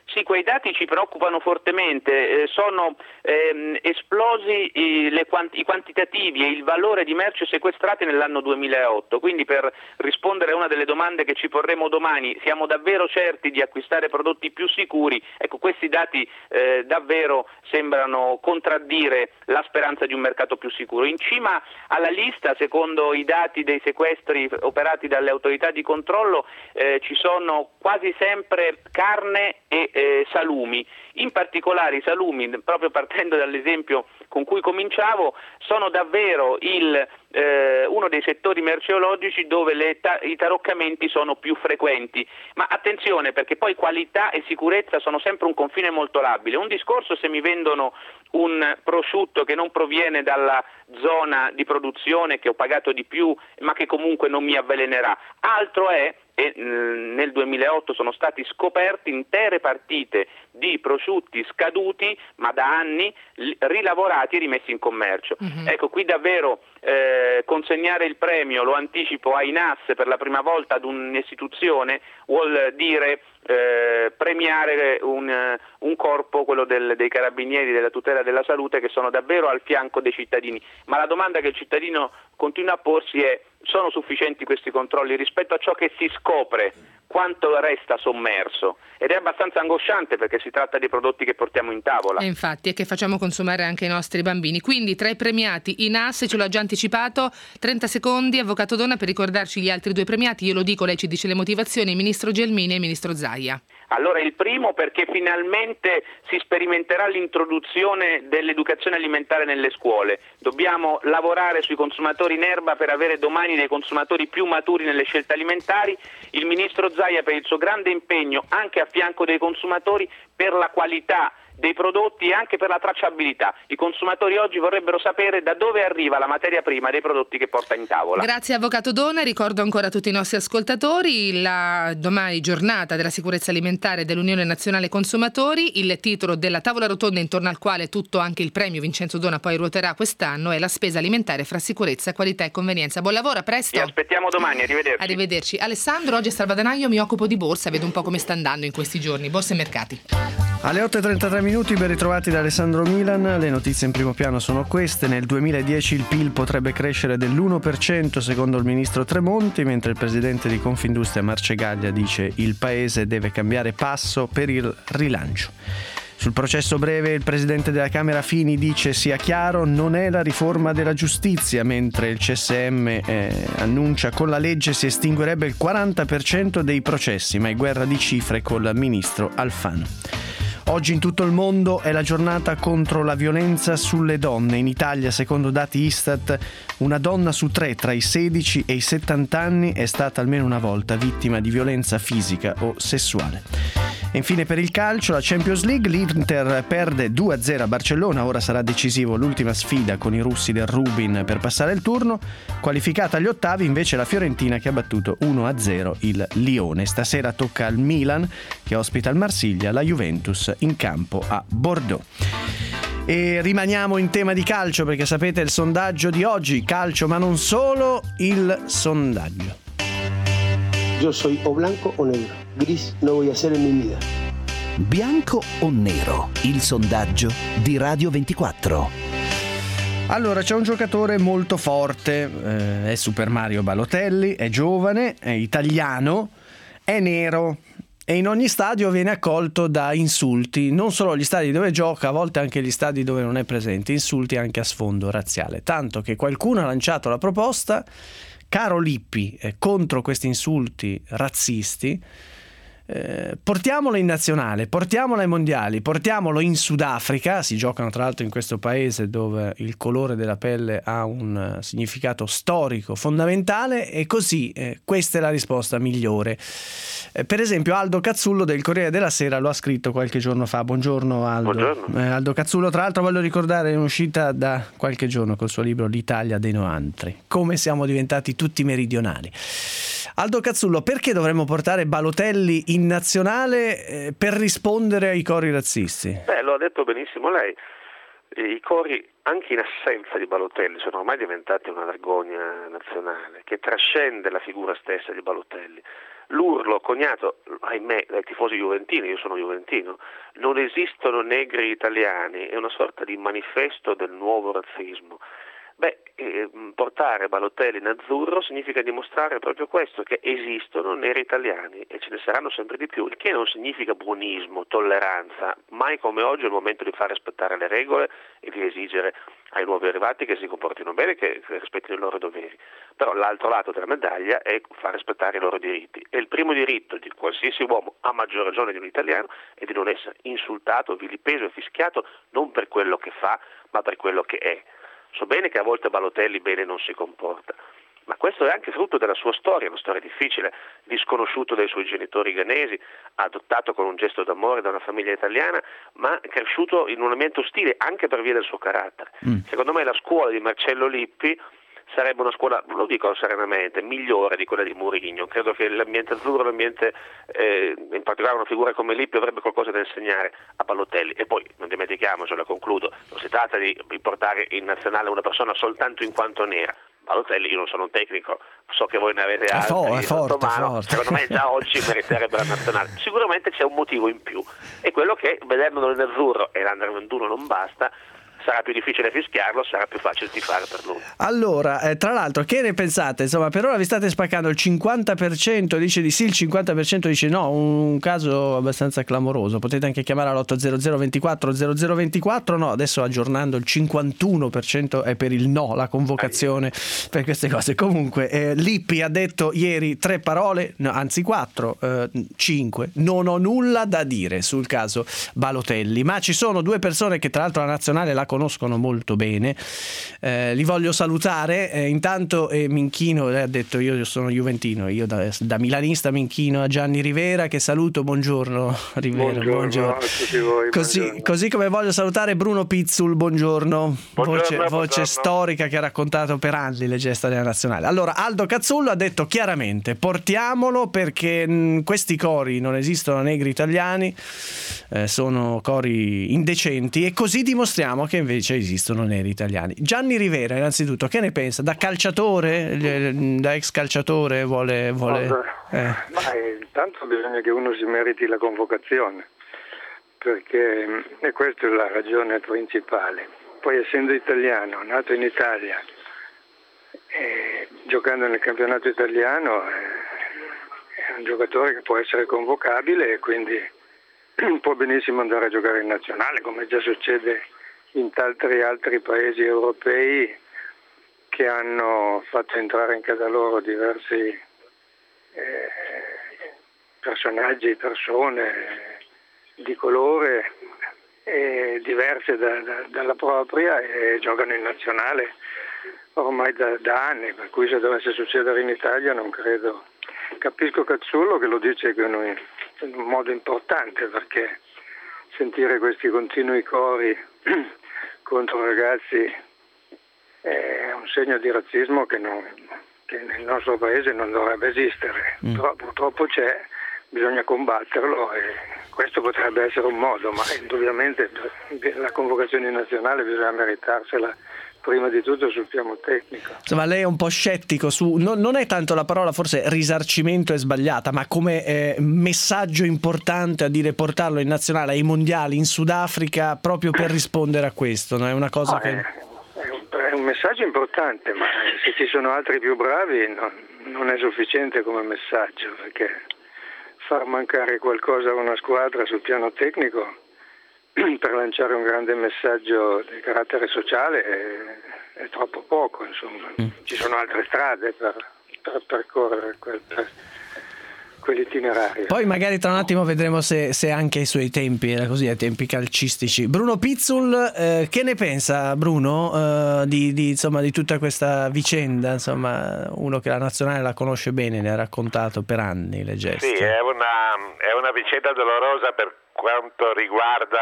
Sì, quei dati ci preoccupano fortemente, eh, sono ehm, esplosi i, le quanti, i quantitativi e il valore di merci sequestrate nell'anno duemilaotto, quindi per rispondere a una delle domande che ci porremo domani, siamo davvero certi di acquistare prodotti più sicuri? Ecco, questi dati eh, davvero sembrano contraddire la speranza di un mercato più sicuro. In cima alla lista, secondo i dati dei sequestri operati dalle autorità di controllo, eh, ci sono quasi sempre carne e eh, salumi. In particolare i salumi, proprio partendo dall'esempio con cui cominciavo, sono davvero il, eh, uno dei settori merceologici dove le ta- i taroccamenti sono più frequenti. Ma attenzione, perché poi qualità e sicurezza sono sempre un confine molto labile. Un discorso se mi vendono un prosciutto che non proviene dalla zona di produzione, che ho pagato di più, ma che comunque non mi avvelenerà. Altro è, e nel duemilaotto sono stati scoperti intere partite di prosciutti scaduti ma da anni, rilavorati e rimessi in commercio. Mm-hmm. Ecco, qui davvero eh, consegnare il premio, lo anticipo, ai N A S per la prima volta ad un'istituzione vuol dire eh, premiare un, un corpo, quello del, dei carabinieri, della tutela della salute, che sono davvero al fianco dei cittadini. Ma la domanda che il cittadino continua a porsi è: sono sufficienti questi controlli rispetto a ciò che si scopre? Quanto resta sommerso? Ed è abbastanza angosciante, perché si tratta di prodotti che portiamo in tavola. E infatti, e che facciamo consumare anche ai nostri bambini. Quindi tra i premiati i N A S, ce l'ho già anticipato, trenta secondi, Avvocato Dona, per ricordarci gli altri due premiati. Io lo dico, lei ci dice le motivazioni: il ministro Gelmini e il ministro Zaia. Allora, il primo perché finalmente si sperimenterà l'introduzione dell'educazione alimentare nelle scuole. Dobbiamo lavorare sui consumatori in erba per avere domani dei consumatori più maturi nelle scelte alimentari. Il ministro Zaia per il suo grande impegno anche a fianco dei consumatori per la qualità dei prodotti e anche per la tracciabilità. I consumatori oggi vorrebbero sapere da dove arriva la materia prima dei prodotti che porta in tavola. Grazie Avvocato Dona, ricordo ancora a tutti i nostri ascoltatori la domani giornata della sicurezza alimentare dell'Unione Nazionale Consumatori. Il titolo della tavola rotonda intorno al quale tutto, anche il premio Vincenzo Dona, poi ruoterà quest'anno, è la spesa alimentare fra sicurezza, qualità e convenienza. Buon lavoro, a presto. Ti aspettiamo domani, arrivederci. Arrivederci. Alessandro, oggi è Salvadanaio, mi occupo di borsa, vedo un po' come sta andando in questi giorni, borsa e mercati. Alle otto e trentatré minuti, ben ritrovati da Alessandro Milan. Le notizie in primo piano sono queste. Nel duemiladieci il P I L potrebbe crescere dell'uno per cento secondo il ministro Tremonti, mentre il presidente di Confindustria Marcegaglia dice il paese deve cambiare passo per il rilancio. Sul processo breve il presidente della Camera Fini dice sia chiaro, non è la riforma della giustizia, mentre il C S M eh, annuncia con la legge si estinguerebbe il quaranta per cento dei processi, ma è guerra di cifre col ministro Alfano. Oggi in tutto il mondo è la giornata contro la violenza sulle donne. In Italia, secondo dati Istat, una donna su tre tra i sedici e i settanta anni è stata almeno una volta vittima di violenza fisica o sessuale. E infine per il calcio, la Champions League, l'Inter perde due a zero a Barcellona, ora sarà decisivo l'ultima sfida con i russi del Rubin per passare il turno. Qualificata agli ottavi invece la Fiorentina, che ha battuto uno a zero il Lione. Stasera tocca al Milan, che ospita il Marsiglia, la Juventus in campo a Bordeaux. E rimaniamo in tema di calcio, perché sapete il sondaggio di oggi, calcio ma non solo, il sondaggio. Yo soy o blanco o negro, gris no voy a ser en mi vida. Bianco o nero, il sondaggio di Radio ventiquattro. Allora, c'è un giocatore molto forte, eh, è Super Mario Balotelli, è giovane, è italiano, è nero. E in ogni stadio viene accolto da insulti, non solo gli stadi dove gioca, a volte anche gli stadi dove non è presente, insulti anche a sfondo razziale. Tanto che qualcuno ha lanciato la proposta, caro Lippi, eh, contro questi insulti razzisti, eh, portiamolo in nazionale, portiamolo ai mondiali, portiamolo in Sudafrica, si giocano tra l'altro in questo paese dove il colore della pelle ha un significato storico fondamentale, e così eh, questa è la risposta migliore. Eh, per esempio Aldo Cazzullo del Corriere della Sera lo ha scritto qualche giorno fa. Buongiorno Aldo. Buongiorno. Eh, Aldo Cazzullo, tra l'altro voglio ricordare, è in uscita da qualche giorno col suo libro L'Italia dei noantri, come siamo diventati tutti meridionali. Aldo Cazzullo, perché dovremmo portare Balotelli in nazionale eh, per rispondere ai cori razzisti? Beh, lo ha detto benissimo lei. I cori anche in assenza di Balotelli, sono ormai diventate una vergogna nazionale che trascende la figura stessa di Balotelli. L'urlo coniato, ahimè, dai tifosi juventini, io sono juventino, non esistono negri italiani, è una sorta di manifesto del nuovo razzismo. Beh, eh, portare Balotelli in azzurro significa dimostrare proprio questo, che esistono neri italiani e ce ne saranno sempre di più, il che non significa buonismo, tolleranza, mai come oggi è il momento di far rispettare le regole e di esigere ai nuovi arrivati che si comportino bene, che, che rispettino i loro doveri. Però l'altro lato della medaglia è far rispettare i loro diritti, e il primo diritto di qualsiasi uomo, a maggior ragione di un italiano, è di non essere insultato, vilipeso e fischiato non per quello che fa, ma per quello che è. So bene che a volte Balotelli bene non si comporta, ma questo è anche frutto della sua storia, una storia difficile, disconosciuto dai suoi genitori ghanesi, adottato con un gesto d'amore da una famiglia italiana, ma cresciuto in un ambiente ostile anche per via del suo carattere. Mm. Secondo me la scuola di Marcello Lippi sarebbe una scuola, lo dico serenamente, migliore di quella di Mourinho. Credo che l'ambiente azzurro, l'ambiente, eh, in particolare una figura come Lippi, avrebbe qualcosa da insegnare a Balotelli. E poi, non dimentichiamocelo, concludo, non si tratta di portare in nazionale una persona soltanto in quanto nera. Balotelli, io non sono un tecnico, so che voi ne avete altri, è, fo- è forte, mano, forte. Secondo me già oggi meriterebbe la nazionale. Sicuramente c'è un motivo in più, è quello che vedendolo in azzurro e l'Under ventuno non basta, sarà più difficile fischiarlo, sarà più facile tifare per lui. Allora, eh, tra l'altro, che ne pensate? Insomma, per ora vi state spaccando, il cinquanta per cento dice di sì, il cinquanta per cento dice no, un caso abbastanza clamoroso. Potete anche chiamare all'otto zero zero ventiquattro zero zero ventiquattro, no, adesso aggiornando il cinquantuno per cento è per il no, la convocazione ah, per queste cose. Comunque, eh, Lippi ha detto ieri tre parole, no, anzi quattro, eh, cinque, non ho nulla da dire sul caso Balotelli, ma ci sono due persone che tra l'altro la nazionale la conoscono molto bene, eh, li voglio salutare. Eh, intanto eh, Minchino eh, ha detto io sono juventino, io da, da milanista mi inchino a Gianni Rivera, che saluto. Buongiorno Rivera, buongiorno, buongiorno. A tutti voi, così, buongiorno. Così come voglio salutare Bruno Pizzul, buongiorno, buongiorno voce, buongiorno. voce storica che ha raccontato per anni le gesta della nazionale. Allora, Aldo Cazzullo ha detto chiaramente portiamolo perché mh, questi cori non esistono negri italiani, eh, sono cori indecenti, e così dimostriamo che invece esistono neri italiani. Gianni Rivera, innanzitutto, che ne pensa? Da calciatore, da ex calciatore, vuole... vuole eh. Ma intanto bisogna che uno si meriti la convocazione, perché e questa è la ragione principale. Poi, essendo italiano, nato in Italia, e giocando nel campionato italiano, è un giocatore che può essere convocabile e quindi può benissimo andare a giocare in nazionale, come già succede in tanti altri paesi europei che hanno fatto entrare in casa loro diversi eh, personaggi, persone di colore eh, diverse da, da, dalla propria, e giocano in nazionale ormai da, da anni, per cui se dovesse succedere in Italia non credo. Capisco Cazzullo che lo dice in un, in un modo importante, perché sentire questi continui cori contro ragazzi è un segno di razzismo che, non, che nel nostro paese non dovrebbe esistere, mm. però purtroppo c'è, bisogna combatterlo, e questo potrebbe essere un modo, ma indubbiamente la convocazione nazionale bisogna meritarsela prima di tutto sul piano tecnico. Insomma, lei è un po' scettico su, non, non è tanto la parola, forse risarcimento è sbagliata, ma come eh, messaggio importante a dire portarlo in nazionale ai mondiali in Sudafrica proprio per rispondere a questo, no? È una cosa no, che... È, è, un, è un messaggio importante, ma se ci sono altri più bravi no, non è sufficiente come messaggio, perché far mancare qualcosa a una squadra sul piano tecnico per lanciare un grande messaggio di carattere sociale è, è troppo poco, insomma. Mm. Ci sono altre strade per, per percorrere quel, per quell'itinerario. Poi magari tra un attimo vedremo se, se anche ai suoi tempi era così, ai tempi calcistici. Bruno Pizzul, eh, che ne pensa Bruno eh, di, di, insomma, di tutta questa vicenda? Insomma, uno che la nazionale la conosce bene, ne ha raccontato per anni le gesta. Sì, è una, è una vicenda dolorosa per quanto riguarda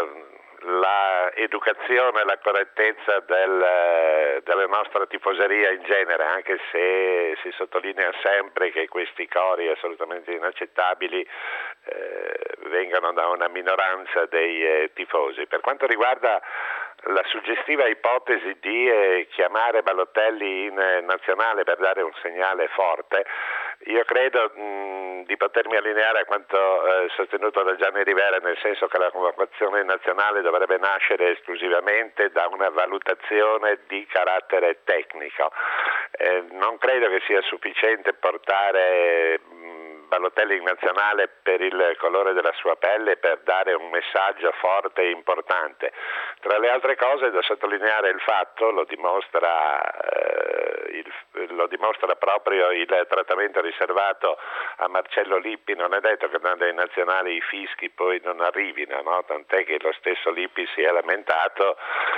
la educazione e la correttezza del, della nostra tifoseria in genere, anche se si sottolinea sempre che questi cori assolutamente inaccettabili eh, vengano da una minoranza dei eh, tifosi. Per quanto riguarda la suggestiva ipotesi di eh, chiamare Balotelli in eh, nazionale per dare un segnale forte, io credo mh, di potermi allineare a quanto eh, sostenuto da Gianni Rivera, nel senso che la convocazione nazionale dovrebbe nascere esclusivamente da una valutazione di carattere tecnico. Eh, non credo che sia sufficiente portare mh, Balotelli in nazionale per il colore della sua pelle, per dare un messaggio forte e importante. Tra le altre cose, da sottolineare il fatto, lo dimostra, eh, il, lo dimostra proprio il trattamento riservato a Marcello Lippi. Non è detto che andando ai nazionali i fischi poi non arrivino, no? Tant'è che lo stesso Lippi si è lamentato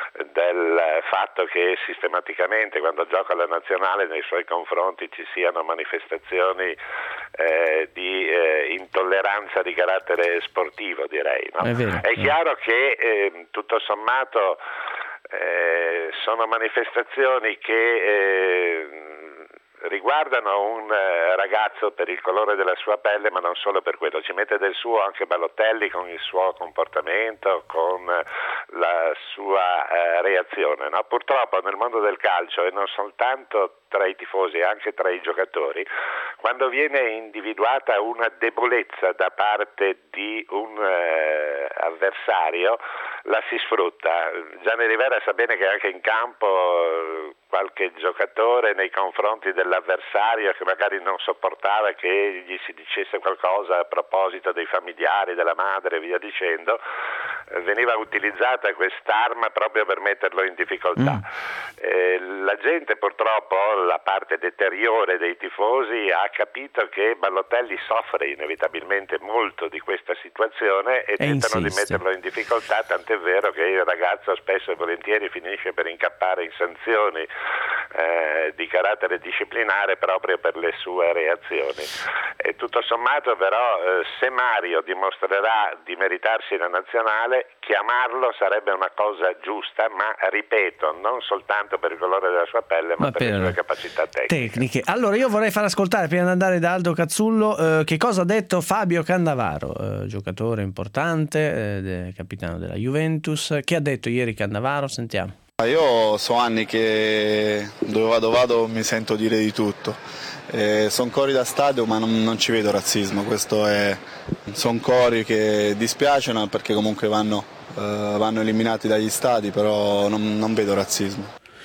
del fatto che sistematicamente quando gioca alla nazionale nei suoi confronti ci siano manifestazioni eh, di eh, intolleranza di carattere sportivo, direi, no? È vero, è chiaro che eh, tutto sommato eh, sono manifestazioni che eh, riguardano un eh, ragazzo per il colore della sua pelle, ma non solo per quello, ci mette del suo anche Balotelli con il suo comportamento, con la sua eh, reazione, no? Purtroppo nel mondo del calcio, e non soltanto tra i tifosi, anche tra i giocatori, quando viene individuata una debolezza da parte di un eh, avversario, la si sfrutta. Gianni Rivera sa bene che anche in campo eh, qualche giocatore nei confronti dell'avversario che magari non sopportava che gli si dicesse qualcosa a proposito dei familiari, della madre e via dicendo, eh, veniva utilizzata quest'arma proprio per metterlo in difficoltà. Mm. Eh, la gente purtroppo, la parte deteriore dei tifosi, ha capito che Balotelli soffre inevitabilmente molto di questa situazione e, e tentano insiste. di metterlo in difficoltà, tant'è vero che il ragazzo spesso e volentieri finisce per incappare in sanzioni eh, di carattere disciplinare proprio per le sue reazioni. E tutto sommato però eh, se Mario dimostrerà di meritarsi la nazionale, chiamarlo sarebbe una cosa giusta, ma ripeto, non soltanto per il colore della sua pelle, ma, ma per, per le sue capacità tecniche. tecniche. Allora io vorrei far ascoltare, prima di andare da Aldo Cazzullo, eh, che cosa ha detto Fabio Cannavaro, eh, giocatore importante, eh, de, capitano della Juventus. Che ha detto ieri Cannavaro? Sentiamo. Io so anni che dove vado vado mi sento dire di tutto. Eh, sono cori da stadio, ma non, non ci vedo razzismo. Questo è, sono cori che dispiacciono perché comunque vanno, eh, vanno eliminati dagli stadi, però non, non vedo razzismo.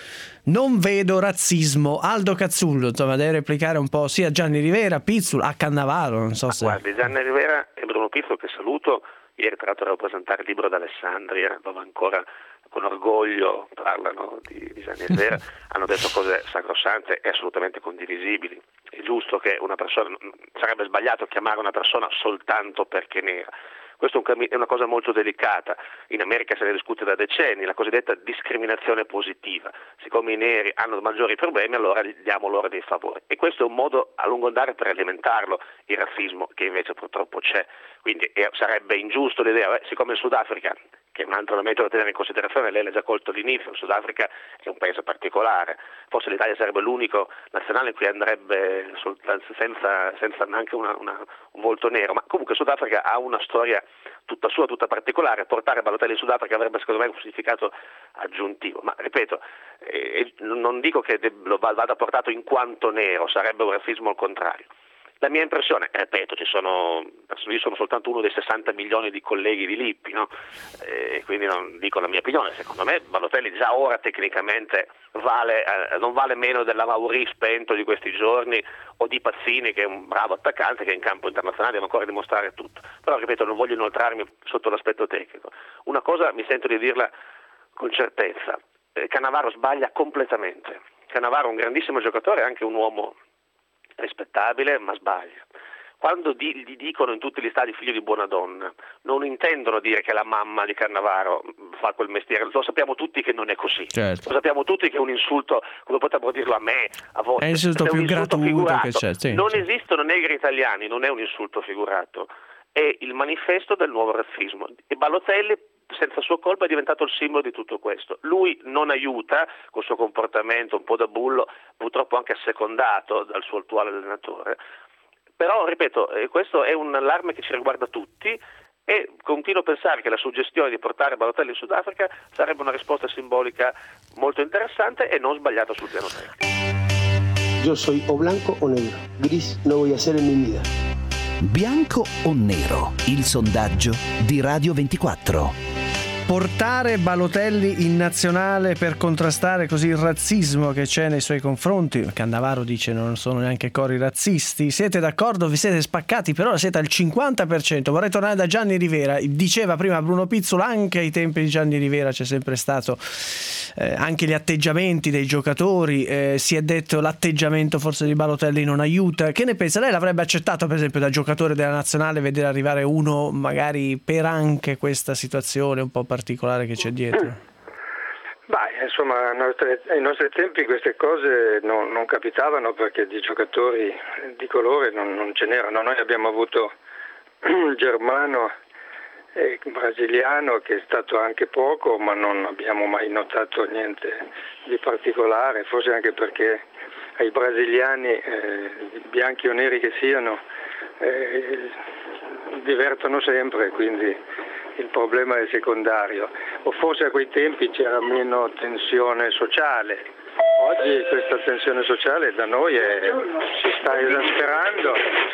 Non vedo razzismo. Aldo Cazzullo, insomma, deve replicare un po' sia Gianni Rivera, Pizzul, a Cannavaro, non so se... Guardi, Gianni Rivera e Bruno Pizzul, che saluto, ieri tra l'altro a rappresentare il libro d'Alessandria, dove ancora con orgoglio parlano di, di Gianni Rivera, hanno detto cose sacrosante e assolutamente condivisibili. È giusto che una persona, sarebbe sbagliato chiamare una persona soltanto perché nera. Questo è una cosa molto delicata, in America se ne discute da decenni, la cosiddetta discriminazione positiva. Siccome i neri hanno maggiori problemi, allora diamo loro dei favori. E questo è un modo a lungo andare per alimentarlo, il razzismo che invece purtroppo c'è. Quindi eh, sarebbe ingiusto l'idea, eh, siccome il Sudafrica, che è un altro elemento da tenere in considerazione, lei l'ha già colto all'inizio, il Sudafrica è un paese particolare, forse l'Italia sarebbe l'unico nazionale in cui andrebbe senza, senza neanche una, una, un volto nero, ma comunque il Sudafrica ha una storia tutta sua, tutta particolare. Portare Balotelli in Sudafrica avrebbe secondo me un significato aggiuntivo, ma ripeto, eh, non dico che lo vada portato in quanto nero, sarebbe un razzismo al contrario. La mia impressione, ripeto, ci sono, io sono soltanto uno dei sessanta milioni di colleghi di Lippi, no? Eh, quindi non dico la mia opinione, secondo me Balotelli già ora tecnicamente vale, eh, non vale meno della Mauri spento di questi giorni o di Pazzini, che è un bravo attaccante che in campo internazionale deve ancora dimostrare tutto. Però ripeto, non voglio inoltrarmi sotto l'aspetto tecnico. Una cosa mi sento di dirla con certezza, eh, Cannavaro sbaglia completamente. Cannavaro è un grandissimo giocatore, anche un uomo rispettabile, ma sbaglia. Quando di, gli dicono in tutti gli stadi figlio di buona donna, non intendono dire che la mamma di Cannavaro fa quel mestiere, lo sappiamo tutti che non è così. Certo. Lo sappiamo tutti che è un insulto, come potrebbero dirlo a me, a voi. È l'insulto più gratuito che c'è. Sì, non sì. esistono negri italiani, non è un insulto figurato, è il manifesto del nuovo razzismo. E Balotelli, senza sua colpa, è diventato il simbolo di tutto questo. Lui non aiuta col suo comportamento un po' da bullo, purtroppo anche assecondato dal suo attuale allenatore, però ripeto, questo è un allarme che ci riguarda tutti E continuo a pensare che la suggestione di portare Balotelli in Sudafrica sarebbe una risposta simbolica molto interessante e non sbagliata sul piano tecnico. Yo soy o blanco o negro. Gris no voy a hacer en mi vida. Bianco o nero? Il sondaggio di Radio ventiquattro. Portare Balotelli in nazionale per contrastare così il razzismo che c'è nei suoi confronti. Cannavaro dice non sono neanche cori razzisti. Siete d'accordo? Vi siete spaccati? Però siete al cinquanta per cento. Vorrei tornare da Gianni Rivera. Diceva prima Bruno Pizzul, anche ai tempi di Gianni Rivera c'è sempre stato eh, anche gli atteggiamenti dei giocatori. Eh, si è detto l'atteggiamento forse di Balotelli non aiuta. Che ne pensa? Lei l'avrebbe accettato per esempio da giocatore della nazionale vedere arrivare uno magari per anche questa situazione un po' particolare particolare che c'è dietro? Beh, insomma, ai nostri tempi queste cose non, non capitavano perché di giocatori di colore non, non ce n'erano. Noi abbiamo avuto il germano e il brasiliano che è stato anche poco, ma non abbiamo mai notato niente di particolare, forse anche perché ai brasiliani, eh, bianchi o neri che siano, eh, divertono sempre, quindi il problema è secondario, o forse a quei tempi c'era meno tensione sociale. Oggi questa tensione sociale da noi è, si sta esasperando.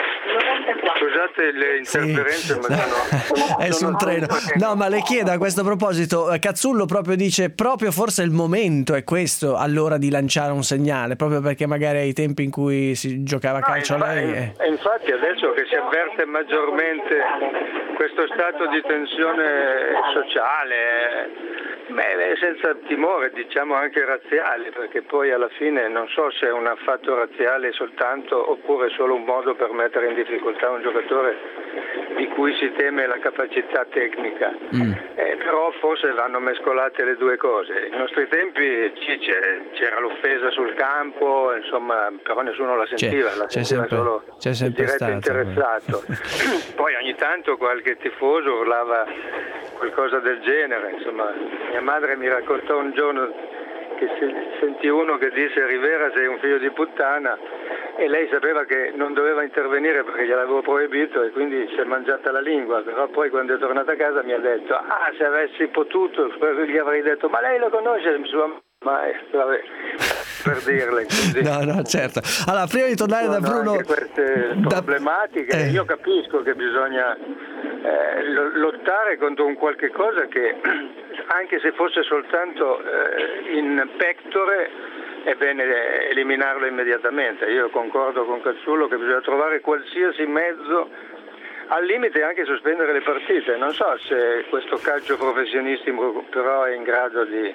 Scusate le interferenze, sì. ma sono, è sono sul treno. No, ma le chiedo a questo proposito, Cazzullo proprio dice proprio forse il momento è questo allora di lanciare un segnale, proprio perché magari ai tempi in cui si giocava calcio no, a lei. E è... infatti adesso che si avverte maggiormente questo stato di tensione sociale, beh, senza timore, diciamo anche razziale, perché poi alla fine non so se è un affatto razziale soltanto oppure solo un modo per mettere in difficoltà un giocatore di cui si teme la capacità tecnica, mm. eh, però forse vanno mescolate le due cose. Ai nostri tempi sì, c'era l'offesa sul campo, insomma, però nessuno la sentiva, c'è, la c'è sentiva sempre, solo c'è sempre il diretto stato, interessato. Poi ogni tanto qualche tifoso urlava qualcosa del genere, insomma. Mia madre mi raccontò un giorno che sentì uno che disse: Rivera sei un figlio di puttana, e lei sapeva che non doveva intervenire perché gliel'avevo proibito e quindi si è mangiata la lingua, però poi quando è tornata a casa mi ha detto: ah, se avessi potuto gli avrei detto ma lei lo conosce sua maestra, per dirle. Quindi, no no certo. Allora prima di tornare da Bruno, anche queste da... problematiche eh. io capisco che bisogna eh, lottare contro un qualche cosa che anche se fosse soltanto eh, in pectore è bene eliminarlo immediatamente. Io concordo con Cazzullo che bisogna trovare qualsiasi mezzo, al limite anche sospendere le partite. Non so se questo calcio professionistico però è in grado di,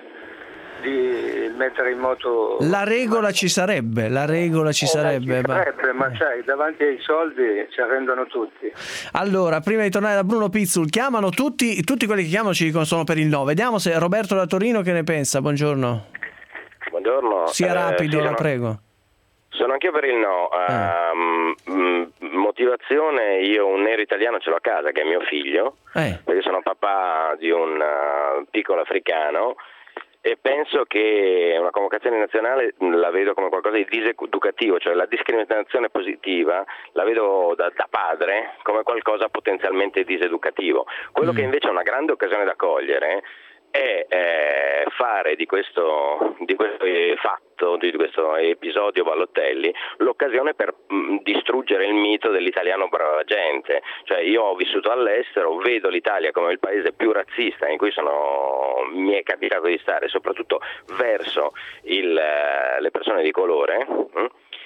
di mettere in moto... La regola ci sarebbe, la regola ci eh, sarebbe. Ci sarebbe, ma, ma sai, davanti ai soldi ci arrendono tutti. Allora, prima di tornare da Bruno Pizzul, chiamano tutti, tutti quelli che chiamano ci dicono sono per il no. Vediamo se Roberto da Torino che ne pensa. Buongiorno. Buongiorno. Sia rapido, eh, sì, la sono, prego. Sono anch'io per il no. Eh. Uh, motivazione, io un nero italiano ce l'ho a casa, che è mio figlio, eh. perché sono papà di un uh, piccolo africano e penso che una convocazione nazionale la vedo come qualcosa di diseducativo, cioè la discriminazione positiva la vedo da, da padre come qualcosa potenzialmente diseducativo. Quello mm. che invece è una grande occasione da cogliere è eh, fare di questo, di questo fatto, di questo episodio Balotelli, l'occasione per mh, distruggere il mito dell'italiano brava gente. Cioè io ho vissuto all'estero, vedo l'Italia come il paese più razzista in cui sono, mi è capitato di stare, soprattutto verso il, le persone di colore. Mh?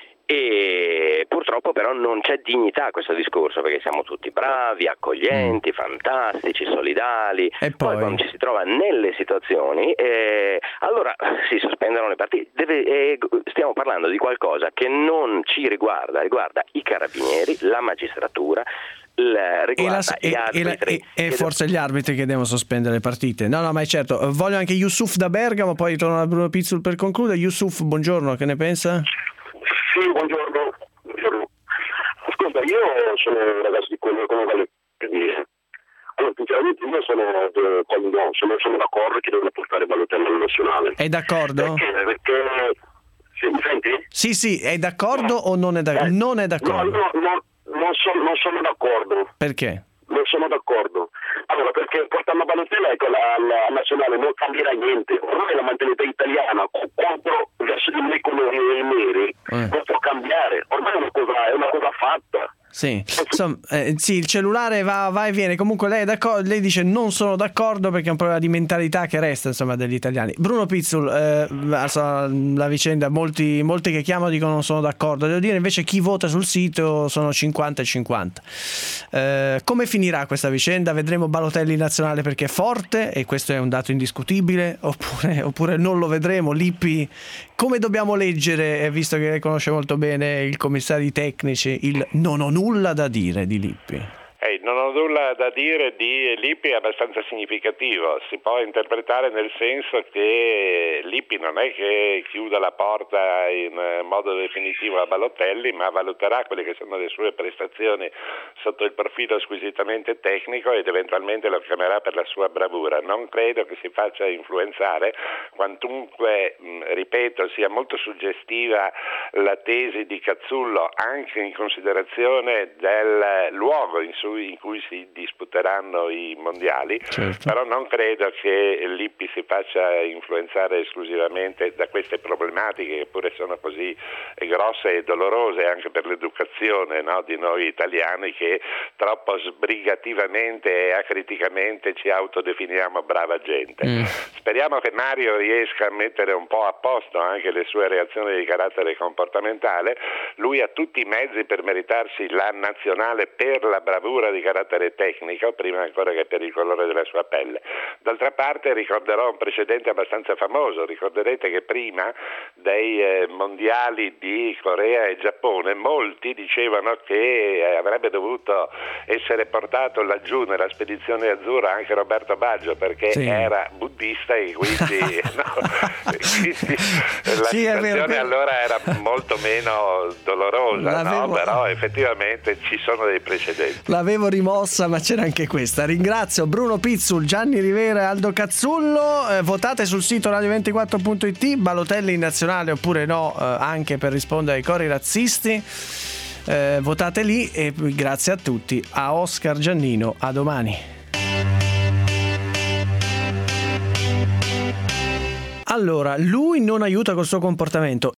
E purtroppo però non c'è dignità a questo discorso, perché siamo tutti bravi, accoglienti, fantastici, solidali, e poi, poi quando ci si trova nelle situazioni eh, allora si sospendono le partite. Deve, eh, stiamo parlando di qualcosa che non ci riguarda, riguarda i carabinieri, la magistratura, La, e, la, gli e, la, e, e forse gli arbitri che devono sospendere le partite. No, no, ma è certo. Voglio anche Yusuf da Bergamo, poi torno a Bruno Pizzul per concludere. Yusuf, buongiorno, che ne pensa? Sì, buongiorno. buongiorno. Ascolta, io sono un ragazzo di quello come vale per dire. Allora, sinceramente io sono con no, sono, sono d'accordo che devono portare Balotelli alla nazionale. È d'accordo? Perché? Perché sì, mi senti? Sì, sì, è d'accordo no. o non è d'accordo? Eh, non è d'accordo. No, no, no, non, sono, non sono d'accordo. Perché? Non sono d'accordo. Allora, perché portando Balotelli ecco, alla nazionale non cambierà niente. Ormai la mentalità italiana contro verso di noi come i neri eh. non può cambiare. Ormai è una cosa, è una cosa fatta. Sì, insomma, eh, sì, il cellulare va, va e viene. Comunque lei è d'accordo, lei dice non sono d'accordo perché è un problema di mentalità che resta, insomma, degli italiani. Bruno Pizzul, eh, la vicenda, molti, molti che chiamano dicono non sono d'accordo. Devo dire invece chi vota sul sito sono cinquanta e cinquanta. Eh, come finirà questa vicenda? Vedremo Balotelli in nazionale perché è forte e questo è un dato indiscutibile, oppure, oppure non lo vedremo. Lippi, come dobbiamo leggere, visto che lei conosce molto bene il commissario tecnici, il non ho nulla da dire di Lippi? Eh, non ho nulla da dire di Lippi, è abbastanza significativo, si può interpretare nel senso che Lippi non è che chiuda la porta in modo definitivo a Balotelli, ma valuterà quelle che sono le sue prestazioni sotto il profilo squisitamente tecnico ed eventualmente lo chiamerà per la sua bravura. Non credo che si faccia influenzare, quantunque, ripeto, sia molto suggestiva la tesi di Cazzullo anche in considerazione del luogo in su in cui si disputeranno i mondiali, certo. Però non credo che Lippi si faccia influenzare esclusivamente da queste problematiche che pure sono così grosse e dolorose anche per l'educazione, no, di noi italiani che troppo sbrigativamente e acriticamente ci autodefiniamo brava gente. Mm. Speriamo che Mario riesca a mettere un po' a posto anche le sue reazioni di carattere comportamentale. Lui ha tutti i mezzi per meritarsi la nazionale per la bravura di carattere tecnico, prima ancora che per il colore della sua pelle. D'altra parte ricorderò un precedente abbastanza famoso, ricorderete che prima dei eh, mondiali di Corea e Giappone molti dicevano che eh, avrebbe dovuto essere portato laggiù nella spedizione azzurra anche Roberto Baggio perché sì. era buddista e quindi, no, quindi la sì, situazione allora era molto meno dolorosa, no? Però effettivamente ci sono dei precedenti. L'avevo rimossa, ma c'era anche questa. Ringrazio Bruno Pizzul, Gianni Rivera e Aldo Cazzullo. Eh, votate sul sito radio ventiquattro punto it, Balotelli in nazionale oppure no, eh, anche per rispondere ai cori razzisti. Eh, votate lì e grazie a tutti. A Oscar Giannino, a domani. Allora, lui non aiuta col suo comportamento,